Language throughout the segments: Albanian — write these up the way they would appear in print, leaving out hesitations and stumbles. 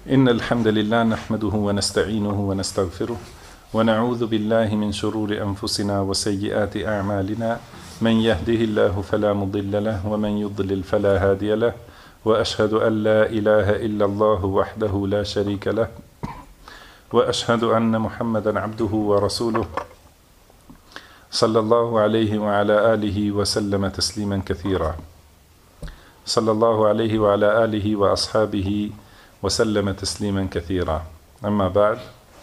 إن الحمد لله نحمده ونستعينه ونستغفره ونعوذ بالله من شرور أنفسنا وسيئات أعمالنا من يهده الله فلا مضل له ومن يضلل فلا هادي له وأشهد أن لا إله إلا الله وحده لا شريك له وأشهد أن محمدا عبده ورسوله صلى الله عليه وعلى آله وسلم تسليما كثيرا صلى الله عليه وعلى آله وأصحابه وسلم تسليما كثيرا أما بعد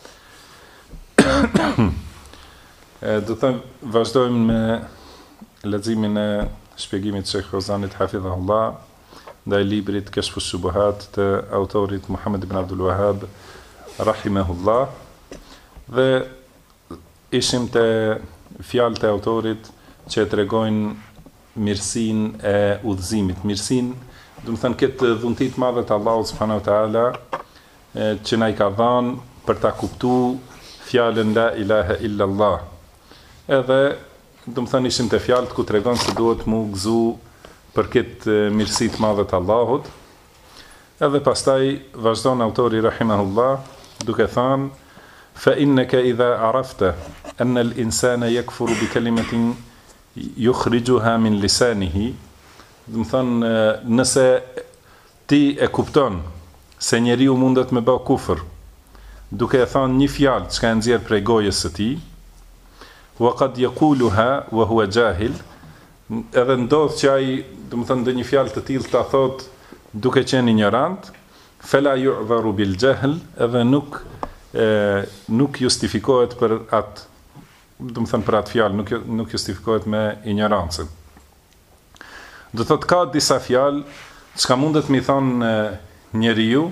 do të vazhdojmë me leximin e shpjegimit të Sheikh Fauzanit hafidhahullah ndaj librit Kashfu Shubuhat të autorit Muhammed ibn Abdul Wahhab rahimahullah, dhe ishim te fjalët e autorit që tregojnë mirësinë e udhëzimit, mirësinë, do të thënë këtë dhunti të madhe të Allahut subhanahu wa taala që na i ka dhënë për ta kuptuar fjalën la ilaha illa Allah. Edhe do të thënë ishim te fjalët ku tregon se duhet mu gëzu për këtë mirësi të madhe të Allahut. Edhe pastaj vazhdon autori rahimahullah duke thënë fa innaka idha arafta anna al-insana yakfuru bi kalimatin yukhrijuha min lisanihi, do të thënë nëse ti e kupton se njeriu mundet me bë kufër duke e thënë një fjalë që ka nxjerr prej gojës së tij, wa qad yaquluha wa huwa jahil, edhe ndodh që ai, do të thënë, ndonjë fjalë të tillë ta thot duke qenë ignorant, fala yu'dharu bil jahl, edhe nuk justifikohet për atë, do të thënë për atë fjalë, nuk justifikohet me ignorancën. Do thot ka disa fjalë çka mundet mi thonë njeriu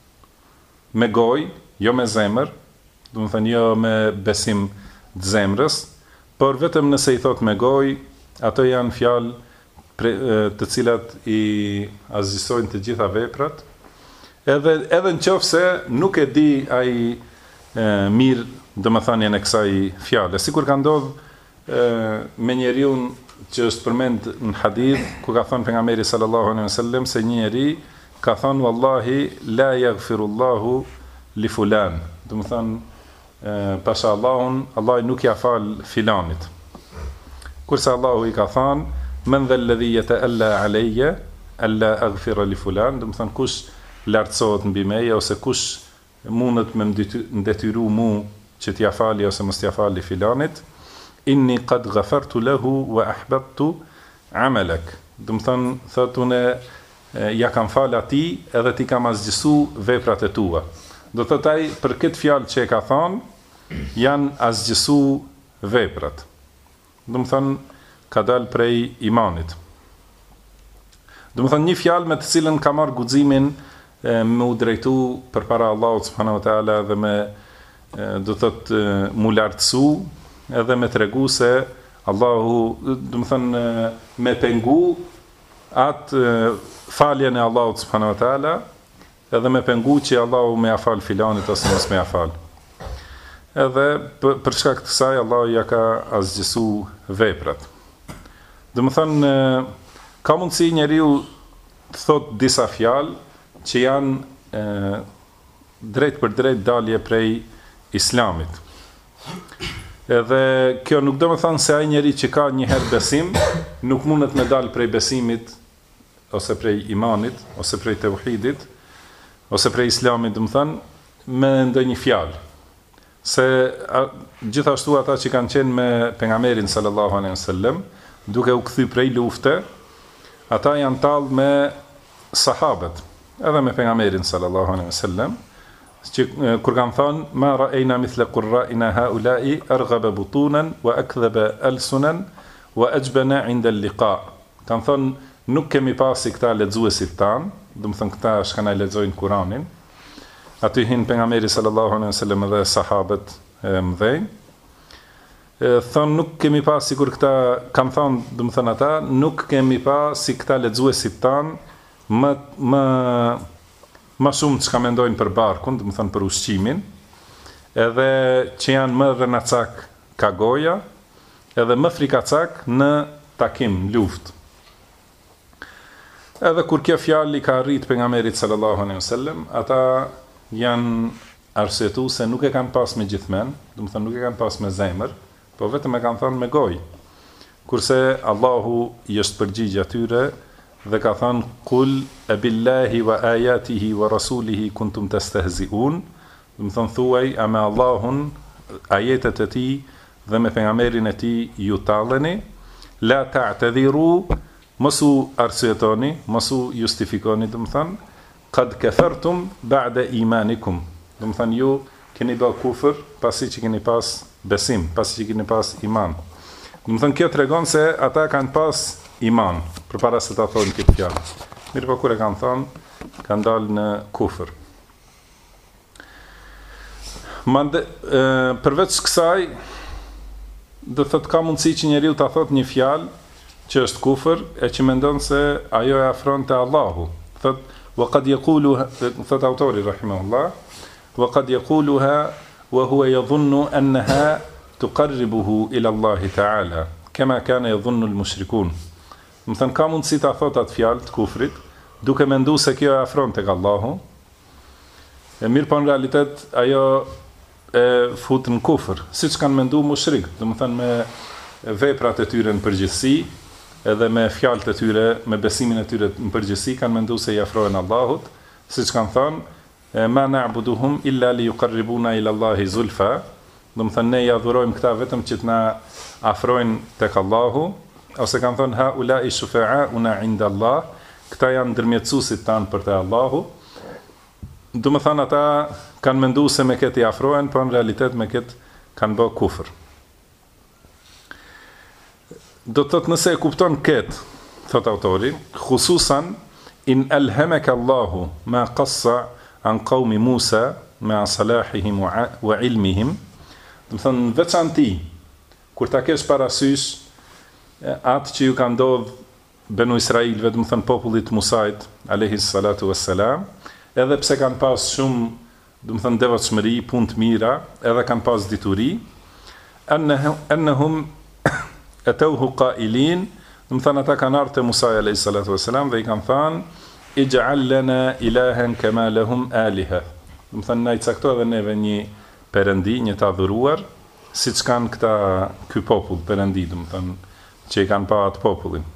me gojë, jo me zemër, do të thënë jo me besim të zemrës, por vetëm nëse i thot me gojë, ato janë fjalë të cilat i azgjësojnë të gjitha veprat, edhe nëse nuk e di ai mirë domethënien e kësaj fjale, sikur ka ndodhur me njeriu që është përmend në hadith ku ka thënë pejgamberi sallallahu alaihi wasallam se një njeri ka thënë wallahi la yaghfirullahu li fulan, do të thënë pasha Allahun, Allah nuk ja fal filanit. Kurse Allahu i ka thënë men dha alladhi yata'alla alayya alla aghfira li fulan, do të thënë kush lartësohet mbi meje ose kush mundet me ndetyru mu që t'ja fali ose mos t'ja fali filanit, inni qad ghafartu lahu wa ahbabtu amalak, do të thënë thotune ja kam fal atij edhe ti kam azgjësu veprat e tua. Do të thotë ai për këtë fjalë që e ka thënë janë azgjësu veprat. Do të thënë ka dalë prej imanit. Do të thënë një fjalë me të cilën ka marrë guximin me u drejtu përpara Allahut subhanahu wa taala dhe me do të thotë mu lartësu edhe me tregu se Allahu, do të thënë me pengu atë faljen e Allahut subhanahu wa taala, edhe me pengu që Allahu me afal filanit ose mos me afal. Edhe për shkak të kësaj Allahu ja ka azgjësu veprat. Do të thënë ka mundësi njeriu të thotë disa fjalë që janë drejt për drejt dalje prej islamit. Edhe kjo nuk do të thonë se ai njeri që ka një herë besim nuk mundet me dalë prej besimit ose prej imanit ose prej tauhidit ose prej islamit, do të thënë me ndonjë fjalë. Se gjithashtu ata që kanë qenë me pejgamberin sallallahu alaihi wasallam duke u kthy prej lufte, ata janë tallë me sahabët, edhe me pejgamberin sallallahu alaihi wasallam, që kur kanë thënë ma ra'ayna mithla qurra'ina haula'i arghaba butunan wa akdhaba alsunan wa ajbana 'inda al-liqa. Kanë thënë nuk kemi pasi këta lexuesit tan, do të thënë këta shkana lexojnë Kur'anin. Aty hin pejgamberi sallallahu alaihi wasallam dhe sahabët mëdhenj. Thonë nuk kemi pas sikur këta, kanë thënë, do të thënë ata, nuk kemi pas si këta lexuesit tan më shumë që ka mendojnë për barkun, do të thënë për ushqimin, edhe që janë më rënacak ka goja, edhe më frikacak në takim, luftë. Edhe kur kjo fjalë i ka arrit pejgamberit sallallahu alaihi wasallam, ata janë arsyetu se nuk e kanë pas me gjithmen, do të thënë nuk e kanë pas me zemër, po vetëm e kanë thënë me gojë. Kurse Allahu i është përgjigj atyre dhe ka thënë kul e billahi wa ayatihi wa rasulihi kuntum tastehzi'un, do të thënë thuaj a me Allahun, ajetet e tij dhe me pejgamberin e tij ju talleni, la ta'tadhiru, mos u arsyetoni, mos u justifikoni, do të thënë qad kafartum ba'da imanikum. Do të thënë ju keni bërë kufër pasi që keni pas besim, pasi që keni pas iman. Do të thënë kjo tregon se ata kanë pas iman përpara se ta thonë këtë fjalë. Mirë po kur e kanë thonë, kanë dalë në kufër. Përveç kësaj, do thotë ka mundësi që njeriu ta thotë një fjalë që është kufër e që mendon se ajo e afron te Allahu. Thotë وقد يقولها ثلاث أوتوري رحمه الله وقد يقولها وهو يظن أنها تقربه إلى الله تعالى كما كان يظن المشركون. مثلا ka mundësi ta thot atë fjalë të kufrit duke menduar se kjo e afron tek Allahu. E mirë po në realitet ajo e fut në kufër, siç kanë menduar mushrik, domethënë me veprat e tyre në përgjithësi, edhe me fjalët e tyre, me besimin e tyre në përgjithësi, kanë menduar se i afrohen Allahut, siç kanë thënë ma na'buduhum illa li yuqarribuna ila Allahi zulfa, do të thënë ne i adhurojmë këta vetëm që të na afrojnë tek Allahu, ose kanë thënë ha ulai shufa'auna 'inda Allah, këta janë ndërmjetësuesit tanë për te Allahu. Do të thënë ata kanë menduar se me këtë i afrohen, por në realitet me këtë kanë bërë kufër. Do të thotë nëse e kupton këtë, thot autori, khususan in alhamaka Allahu ma qassa an qaumi Musa ma salahihim wa ilmihim, do të thonë veçanti kur ta kesh parasysh atë që ju ka ndodhur Benu Israilve, do të thonë popullit Musait alayhi salatu wassalam, edhe pse kanë pas shumë, do të thonë devotshmëri, punë të mira, edhe kanë pas dituri, annahum atawhu qailin, do të thënë ata kanë ardhur te Musa alayhi salatu wassalam dhe i kanë thënë ij'al lana ilahan kama lahum aliha. Do të thënë na i cakto edhe neve një perëndi, një të adhuruar, siç kanë ky popull perëndi, do të thënë që i kanë pa atë popullin.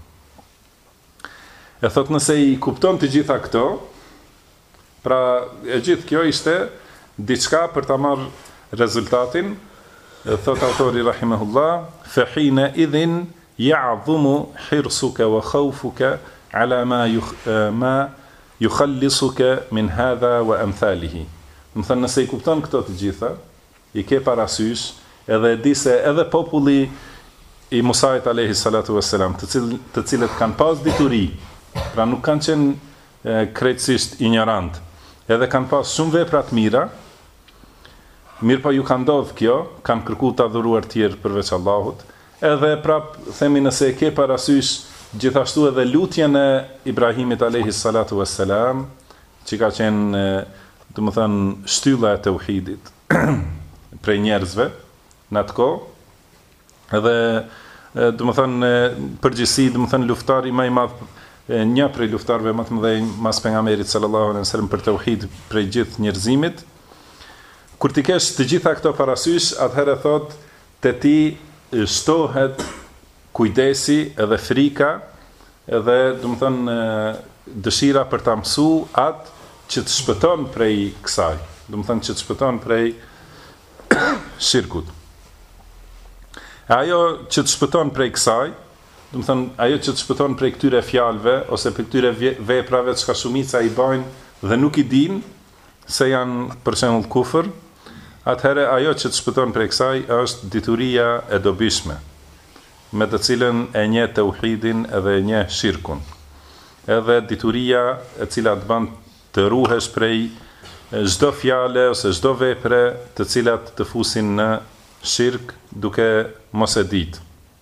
E thot nëse i kupton të gjitha këto, pra e gjithë kjo ishte diçka për ta marrë rezultatin. Thot autori rahimahullah, fa hina idhin ya'dhumu hirsuka wa khawfuka ala ma yukhallisuka min hadha wa amthalihi. Do të thënë nëse i kupton këto të gjitha, i ke parasysh edhe e di se edhe populli i Musait alayhi salatu wassalam, të cilët kanë pas dituri, pra nuk kanë qenë krejtësisht ignorant, edhe kanë pas shumë vepra të mira, mirë pa ju kanë ndodhur kjo, kanë kërkuar të adhuruar tjerë përveç Allahut, edhe prap themi nëse e ke parasysh gjithashtu edhe lutjen e Ibrahimit alayhi salatu wassalam, që ka qenë, do të thënë, shtylla e tauhidit prej njerëzve në atë kohë, edhe do të thënë përgjithësi, do të thënë luftari më i madh, një prej luftarëve më të mëdhenj mas pejgamberit sallallahu alaihi wasallam për tauhid prej gjithë njerëzimit. Kur ti kesh të gjitha këto parasysh, atëherë thot te ti shtohet kujdesi edhe frika, edhe do të thënë dëshira për ta mësuar atë që të shpëton prej kësaj, do të thënë që të shpëton prej shirkut. Ajo që të shpëton prej kësaj, do të thënë ajo që të shpëton prej këtyre fjalëve ose prej këtyre veprave që shumica i bajnë dhe nuk i dinë se janë për shembull kufër, atëherë ajo që të shpëton prej kësaj është dituria e dobishme, me të cilën e njeh tauhidin edhe e njeh shirkun. Edhe dituria e cila të bën të ruhesh prej çdo fjale ose çdo vepre të cilat të fusin në shirk duke mos e ditë.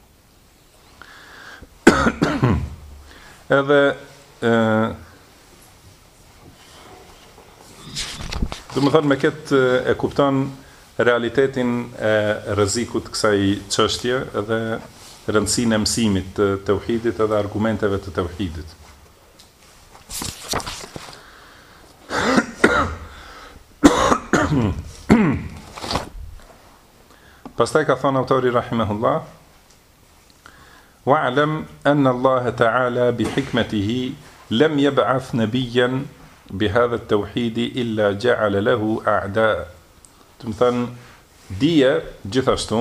Edhe do të thënë me këtë e kupton realitetin e rrezikut kësaj çështje edhe rëndësinë e mësimit të tauhidit edhe argumenteve të tauhidit. Pastaj ka thënë autori rahimahullah: wa'lam anna Allah ta'ala bi hikmatihi lam yab'ath nabiyyan bi hadha at-tauhid illa ja'ala lahu a'da. Do të thënë, dije gjithashtu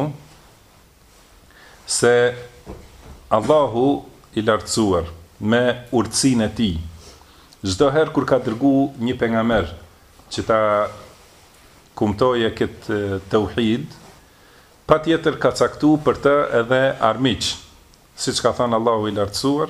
se Allahu i lartësuar me urtësinë e tij, çdo herë kur ka dërgu një pejgamber që ta kumtoje këtë tauhid, patjetër ka caktuar për të edhe armiq, siç ka thënë Allahu i lartësuar: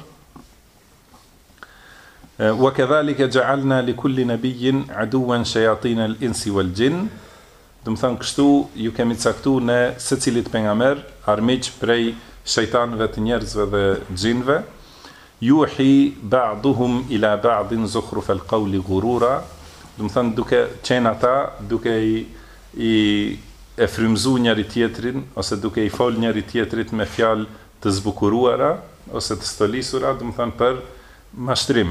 wa kadhalika ja'alna li kulli nabiyyin aduwan shayatin al-insi wal-jinn. Do të thënë, kështu ju kemi caktuar në secilit pejgamber armiq prej shejtanëve të njerëzve dhe xhinëve. Yuhi ba'duhum ila ba'din zukhruf al-qawli ghurura. Do të thënë, duke qenë ata, duke e frymëzuar njëri tjetrin, ose duke i fol njëri tjetrit me fjalë të zbukuruara ose të stolisura, do të thënë për mashtrim.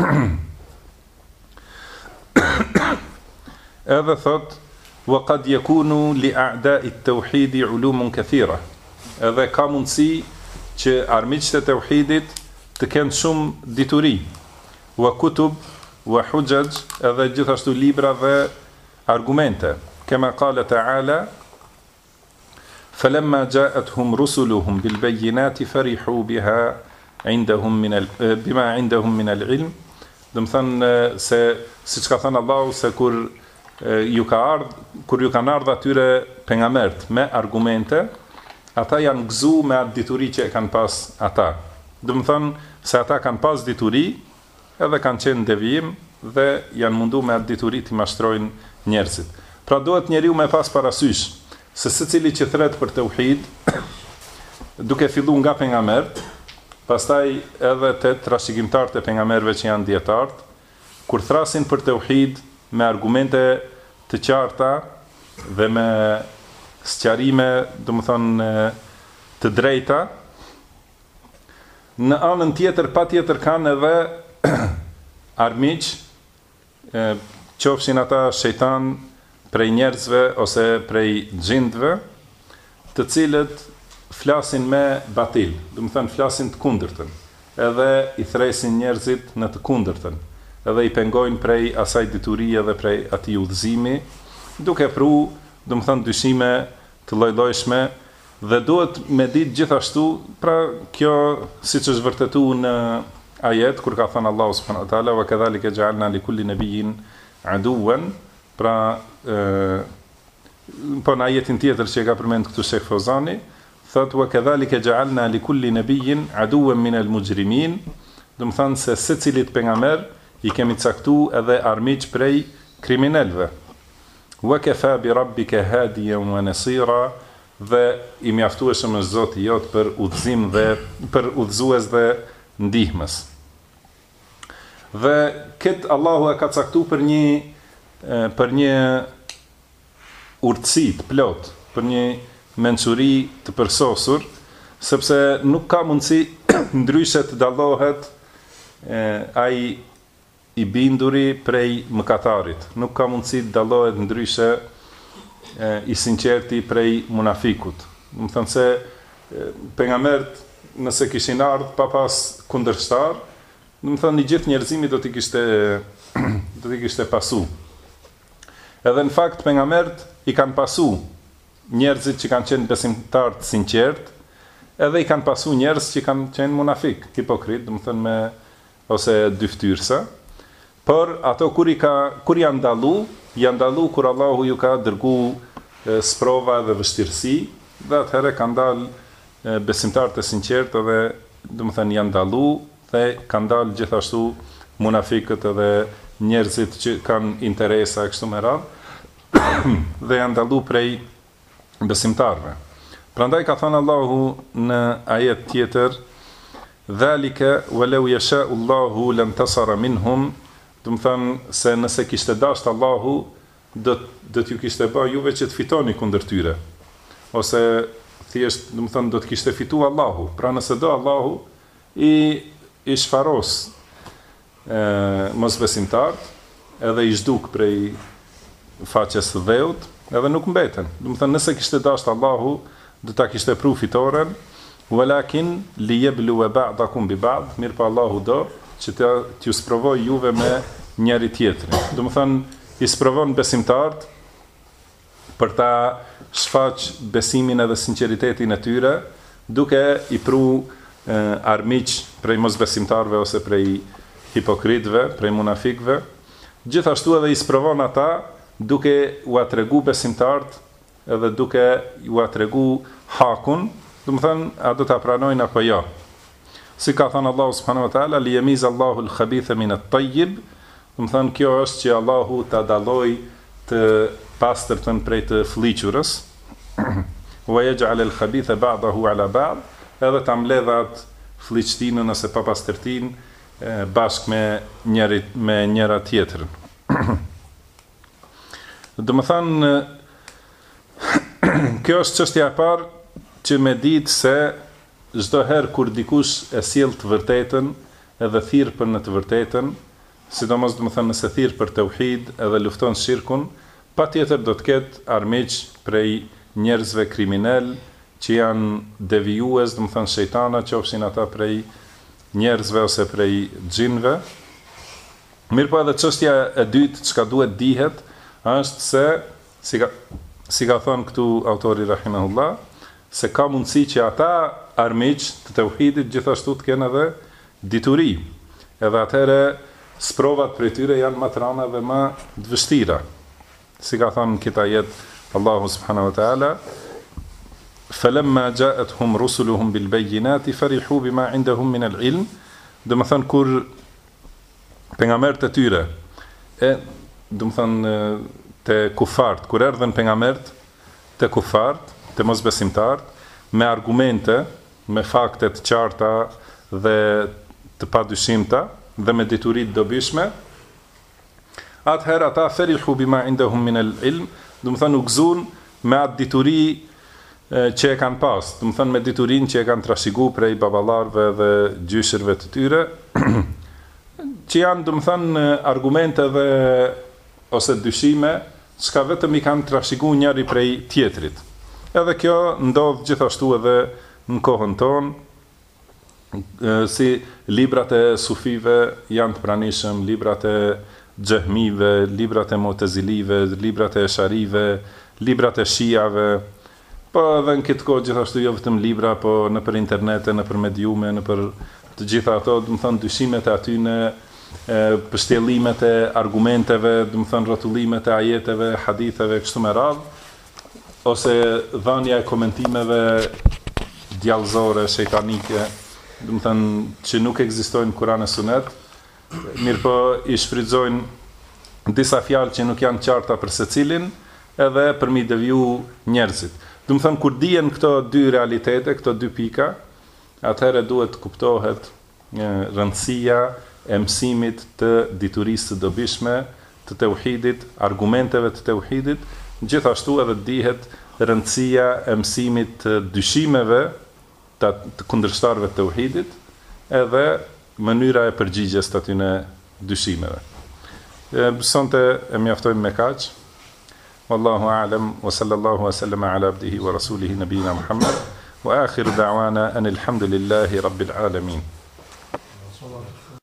Edhe thot: wa qad yakunu li a'da'i at-tauhid 'ulumun kathira. Edhe ka mundësi që armiqtë e tauhidit të kenë shumë dituri, wa kutub wa hujaj, edhe gjithashtu libra dhe argumente. Kema qala ta'ala: falamma ja'atuhum rusuluhum bil bayyinati farihu biha indahum bima indahum min al-ilm. Do të thënë se siç ka thënë Allahu, se kur ju kanë ardhur atyre pejgamberët me argumente, ata janë gëzu me atë dituri që e kanë pas ata. Do të thënë se ata kanë pas dituri, edhe kanë qenë devijim dhe janë mundu me atë dituri të mashtrojnë njerëzit. Pra duhet njeriu me pas parasysh se secili që thret për tauhid, duke filluar nga pejgamberët, pastaj edhe te trashëgimtarët e pejgamberëve që janë dietarët, kur thrasin për tauhid me argumente të qarta dhe me sqarime, domethënë të drejta, në anën tjetër patjetër kanë edhe armiq, qofshin ata shejtan prej njerëzve ose prej xhindve, të cilët flasin me batil, domethënë flasin të kundërtën, edhe i thresin njerëzit në të kundërtën, edhe i pengojnë prej asaj diturie dhe prej atij udhëzimi, duke pru, domethënë dyshime të lloj-llojshme, dhe duhet me ditë gjithashtu, pra kjo siç është vërtetuar në ajet kur ka thënë Allahu subhanahu wa taala: wa kadhalika ja'alna li kulli nabiyyin aduwan. Pra po në ajetin tjetër që e ka përmend këtu Sheikh Fozani, thot: wa kadhalika ja'alna li kulli nabiyyin aduwan min al-mujrimin. Do të thonë se secilit pejgamber i kemi caktuar edhe armiq prej kriminalëve. Wa kafa bi rabbika hadiyan wa nasira. Dhe i mjaftueshëm është Zoti jot për udhëzim dhe për udhëzues dhe ndihmës. Dhe këtë Allahu e ka caktuar për një urtësi të plot, për një mençuri të përsosur, sepse nuk ka mundësi ndryshe të dallohet ai i binduri prej mëkatarit. Nuk ka mundësi të dallohet ndryshe i sinqerti prej munafikut. Do të thënë se pejgamberët nëse kishin ardhur pa pas kundërshtar, do të thënë i gjithë njerëzimi do t'i kishte pasu. Edhe në fakt pejgamberët i kanë pasu njerëzit që kanë qenë besimtar të sinqert, edhe i kanë pasu njerëz që kanë qenë munafik, hipokrit, do të thënë ose dyftyrsa. Por ato kur janë dallu kur Allahu ju ka dërgu sprova dhe vështirësi, dhe atëherë kanë dalë besimtarët e sinqertë dhe do të thënë janë dallu, dhe kanë dalë gjithashtu munafikët edhe njerëzit që kanë interesa kështu me radhë, dhe janë dallu prej besimtarëve. Prandaj ka thënë Allahu në ajet tjetër: dhalika walau yasha'u Allahu lantasara minhum. Do të thënë se nëse kishte dashur Allahu, do t'ju kishte bërë juve që të fitoni kundër tyre. Ose thjesht, do të thënë, do të kishte fituar Allahu. Pra nëse do Allahu i shfaros mosbesimtarët, edhe i zhduk prej faqes së dheut, edhe nuk mbeten. Do të thënë nëse kishte dashur Allahu, do ta kishte pru fitoren, walakin liyabluwa ba'dakum bi ba'd, mirë pa Allahu do që t'ju sprovoj juve me njëri tjetrin. Do të thënë i sprovon besimtarët për ta shfaq besimin edhe sinqeritetin e tyre, duke i pru armiq prej mosbesimtarëve ose prej hipokritëve, prej munafikëve. Gjithashtu edhe i sprovon ata duke u tregu besimtarët edhe duke u tregu hakun, do të thënë a do ta pranojnë apo jo. Si ka thënë Allahu subhanahu wa taala, li yamiz Allahu al-khabitha min at-tayyib, do të thënë kjo është që Allahu ta dalloj të pastërtën prej të fllihurës, wa yaj'al al-khabitha ba'dahu 'ala ba'd, edhe ta mbledhat fllihtinën ose papastërtinë bashkë me njëra tjetrën. Do të thënë kjo është çështja e parë që me ditë se çdo herë kur dikush e sjell të vërtetën edhe thirr për në të vërtetën, sidomos do të thënë nëse thirr për tauhid edhe lufton shirkun, patjetër do të ketë armiq prej njerëzve kriminal që janë devijues, do të thënë shejtana, qofshin ata prej njerëzve ose prej xhinëve. Mirpo edhe çështja e dytë çka duhet dihet është se si ka thënë këtu autori rahimahullah, se ka mundësi që ata armiq të tauhidit gjithashtu të kenë edhe dituri. Edhe atëherë sprovat prej tyre janë më të rënda dhe më të vështira. Si ka thënë këtë ajet Allahu subhanahu wa taala, falamma ja'atuhum rusuluhum bil bayyinati farihu bima 'indahum min al ilm, do të thënë kur pejgamberët e tyre do të thënë te kufart, kur erdhën pejgamberët te kufart, te mosbesimtarët, me argumente, me fakte të qarta dhe të padyshimta dhe me dituri të dobishme, atëherë ata farihu bima 'indahum min al ilm, do të thënë u gëzuan me atë dituri që e kanë pas, do të thënë me diturinë që e kanë trashëguar prej baballarëve dhe gjyshërve të tyre, që janë, do të thënë, argumente dhe ose dyshime, çka vetëm i kanë trashëguar njëri prej tjetrit. Edhe kjo ndodh gjithashtu edhe në kohën tonë, si librat e sufive janë të pranishëm, librat e xehmive, librat e mu'tazilive, librat e esharive, librat e shiave, po edhe në këtë kohë gjithashtu jo vetëm libra, po nëpër internet, nëpër mediume, nëpër të gjitha ato, do të thënë dyshimet e atyne, pështjellimet e argumenteve, do të thënë rrotullimet e ajeteve, haditheve kështu me radhë, ose dhënia e komentimeve djallëzore, shejtanike, do të thënë që nuk ekzistojnë në Kur'an e Sunet, mirëpo i shfrytëzojnë disa fjalë që nuk janë qarta për secilin, edhe për mi deviju njerëzit. Do të thënë kur dihen këto dy realitete, këto dy pika, atëherë duhet kuptohet rëndësia e mësimit të diturisë të dobishme, të tauhidit, argumenteve të tauhidit, gjithashtu edhe dihet rëndësia e mësimit të dyshimeve të kundërshtarëve të tauhidit, edhe mënyra e përgjigjes të atyne dyshimeve. Sonte e mjaftojmë me kaq. Wallahu a'lam wa sallallahu wa sallama ala abdihi wa rasulihi nabiyina Muhammad wa akhiru da'wana anil hamdulillahi rabbil alamin.